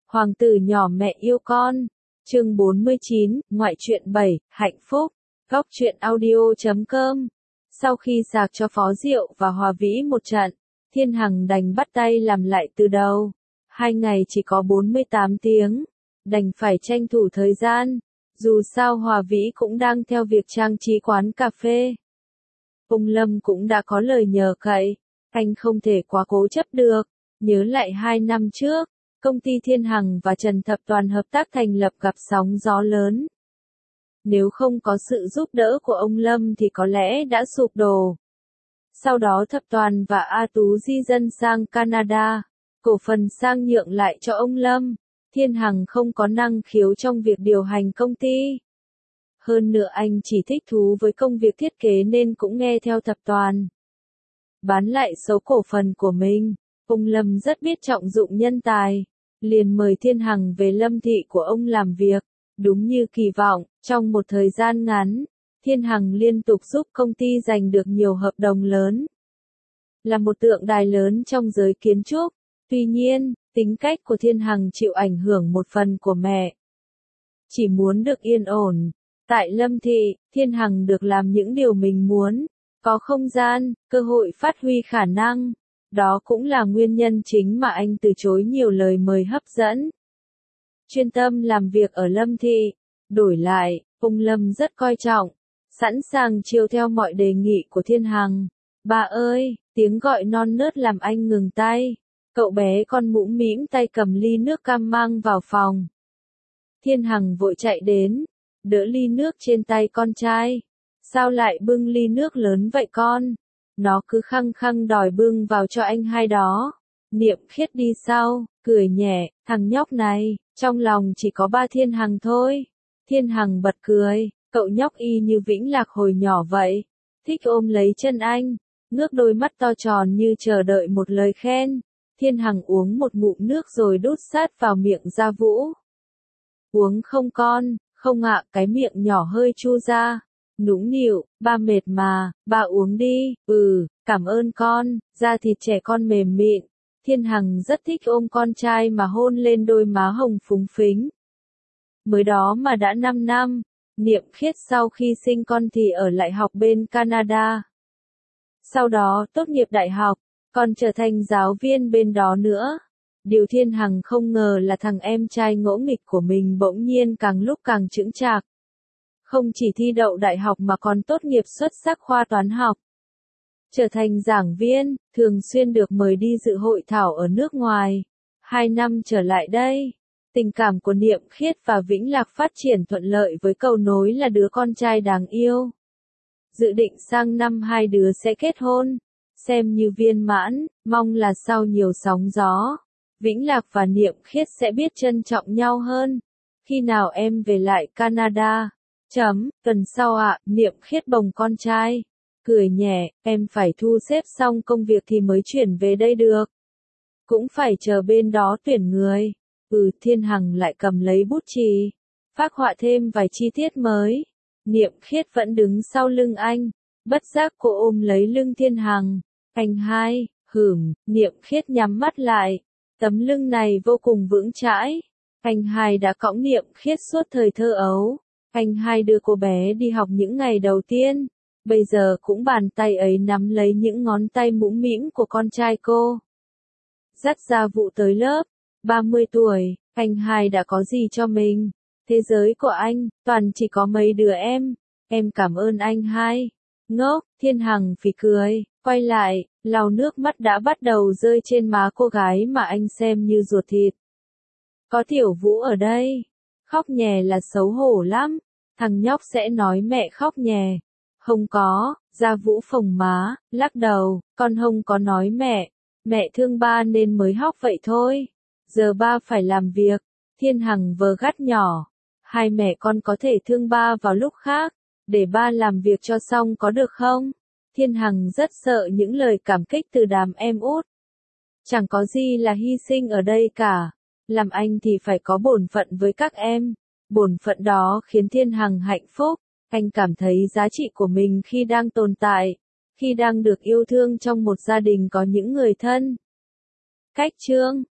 Hoàng tử nhỏ mẹ yêu con. Chương 49, ngoại truyện 7, hạnh phúc. Góc truyện audio.com. Sau khi sạc cho Phó Diệu và Hòa Vĩ một trận, Thiên Hằng đành bắt tay làm lại từ đầu. 2 ngày chỉ có 48 tiếng, đành phải tranh thủ thời gian. Dù sao Hòa Vĩ cũng đang theo việc trang trí quán cà phê. Ông Lâm cũng đã có lời nhờ cậy, anh không thể quá cố chấp được. Nhớ lại 2 năm trước, công ty Thiên Hằng và Trần Thập Toàn hợp tác thành lập gặp sóng gió lớn. Nếu không có sự giúp đỡ của ông Lâm thì có lẽ đã sụp đổ. Sau đó Thập Toàn và A Tú di dân sang Canada, cổ phần sang nhượng lại cho ông Lâm. Thiên Hằng không có năng khiếu trong việc điều hành công ty. Hơn nữa anh chỉ thích thú với công việc thiết kế nên cũng nghe theo Thập Toàn. Bán lại số cổ phần của mình, ông Lâm rất biết trọng dụng nhân tài, liền mời Thiên Hằng về Lâm thị của ông làm việc. Đúng như kỳ vọng, trong một thời gian ngắn, Thiên Hằng liên tục giúp công ty giành được nhiều hợp đồng lớn. Là một tượng đài lớn trong giới kiến trúc, tuy nhiên, tính cách của Thiên Hằng chịu ảnh hưởng một phần của mẹ. Chỉ muốn được yên ổn. Tại Lâm thị, Thiên Hằng được làm những điều mình muốn, có không gian, cơ hội phát huy khả năng. Đó cũng là nguyên nhân chính mà anh từ chối nhiều lời mời hấp dẫn. Chuyên tâm làm việc ở Lâm thị. Đổi lại, ông Lâm rất coi trọng, sẵn sàng chiều theo mọi đề nghị của Thiên Hằng. Bà ơi, tiếng gọi non nớt làm anh ngừng tay. Cậu bé con mũm mĩm tay cầm ly nước cam mang vào phòng. Thiên Hằng vội chạy đến, đỡ ly nước trên tay con trai. Sao lại bưng ly nước lớn vậy con? Nó cứ khăng khăng đòi bưng vào cho anh hai đó. Niệm Khiết đi sau, cười nhẹ, thằng nhóc này, trong lòng chỉ có ba Thiên Hằng thôi. Thiên Hằng bật cười, cậu nhóc y như Vĩnh Lạc hồi nhỏ vậy. Thích ôm lấy chân anh, ngước đôi mắt to tròn như chờ đợi một lời khen. Thiên Hằng uống một ngụm nước rồi đút sát vào miệng Gia Vũ. Uống không con? Không ạ, cái miệng nhỏ hơi chu ra. Nũng nịu, ba mệt mà, ba uống đi. Cảm ơn con. Da thịt trẻ con mềm mịn. Thiên Hằng rất thích ôm con trai mà hôn lên đôi má hồng phúng phính. Mới đó mà đã 5 năm, Niệm Khiết sau khi sinh con thì ở lại học bên Canada. Sau đó tốt nghiệp đại học, còn trở thành giáo viên bên đó nữa. Điều Thiên Hằng không ngờ là thằng em trai ngỗ nghịch của mình bỗng nhiên càng lúc càng chững chạc. Không chỉ thi đậu đại học mà còn tốt nghiệp xuất sắc khoa toán học. Trở thành giảng viên, thường xuyên được mời đi dự hội thảo ở nước ngoài. 2 năm trở lại đây, tình cảm của Niệm Khiết và Vĩnh Lạc phát triển thuận lợi với cầu nối là đứa con trai đáng yêu. Dự định sang năm hai đứa sẽ kết hôn, xem như viên mãn, mong là sau nhiều sóng gió, Vĩnh Lạc và Niệm Khiết sẽ biết trân trọng nhau hơn. Khi nào em về lại Canada? Tuần sau ạ, Niệm Khiết bồng con trai. Cười nhẹ, em phải thu xếp xong công việc thì mới chuyển về đây được. Cũng phải chờ bên đó tuyển người. Thiên Hằng lại cầm lấy bút chì, phác họa thêm vài chi tiết mới. Niệm Khiết vẫn đứng sau lưng anh, bất giác cô ôm lấy lưng Thiên Hằng. Anh hai, Niệm Khiết nhắm mắt lại. Tấm lưng này vô cùng vững chãi. Anh hai đã cõng Niệm Khiết suốt thời thơ ấu. Anh hai đưa cô bé đi học những ngày đầu tiên. Bây giờ cũng bàn tay ấy nắm lấy những ngón tay mũm mĩm của con trai cô. Dắt Gia Vũ tới lớp. 30 tuổi, anh hai đã có gì cho mình? Thế giới của anh, toàn chỉ có mấy đứa em. Em cảm ơn anh hai. Ngốc, Thiên Hằng phì cười, quay lại, lau nước mắt đã bắt đầu rơi trên má cô gái mà anh xem như ruột thịt. Có Tiểu Vũ ở đây. Khóc nhè là xấu hổ lắm. Thằng nhóc sẽ nói mẹ khóc nhè. Không có, Gia Vũ phồng má, lắc đầu, con không có nói mẹ. Mẹ thương ba nên mới hóc vậy thôi. Giờ ba phải làm việc. Thiên Hằng vờ gắt nhỏ. Hai mẹ con có thể thương ba vào lúc khác, để ba làm việc cho xong có được không? Thiên Hằng rất sợ những lời cảm kích từ đám em út. Chẳng có gì là hy sinh ở đây cả. Làm anh thì phải có bổn phận với các em. Bổn phận đó khiến Thiên Hằng hạnh phúc. Anh cảm thấy giá trị của mình khi đang tồn tại, khi đang được yêu thương trong một gia đình có những người thân. Cách chương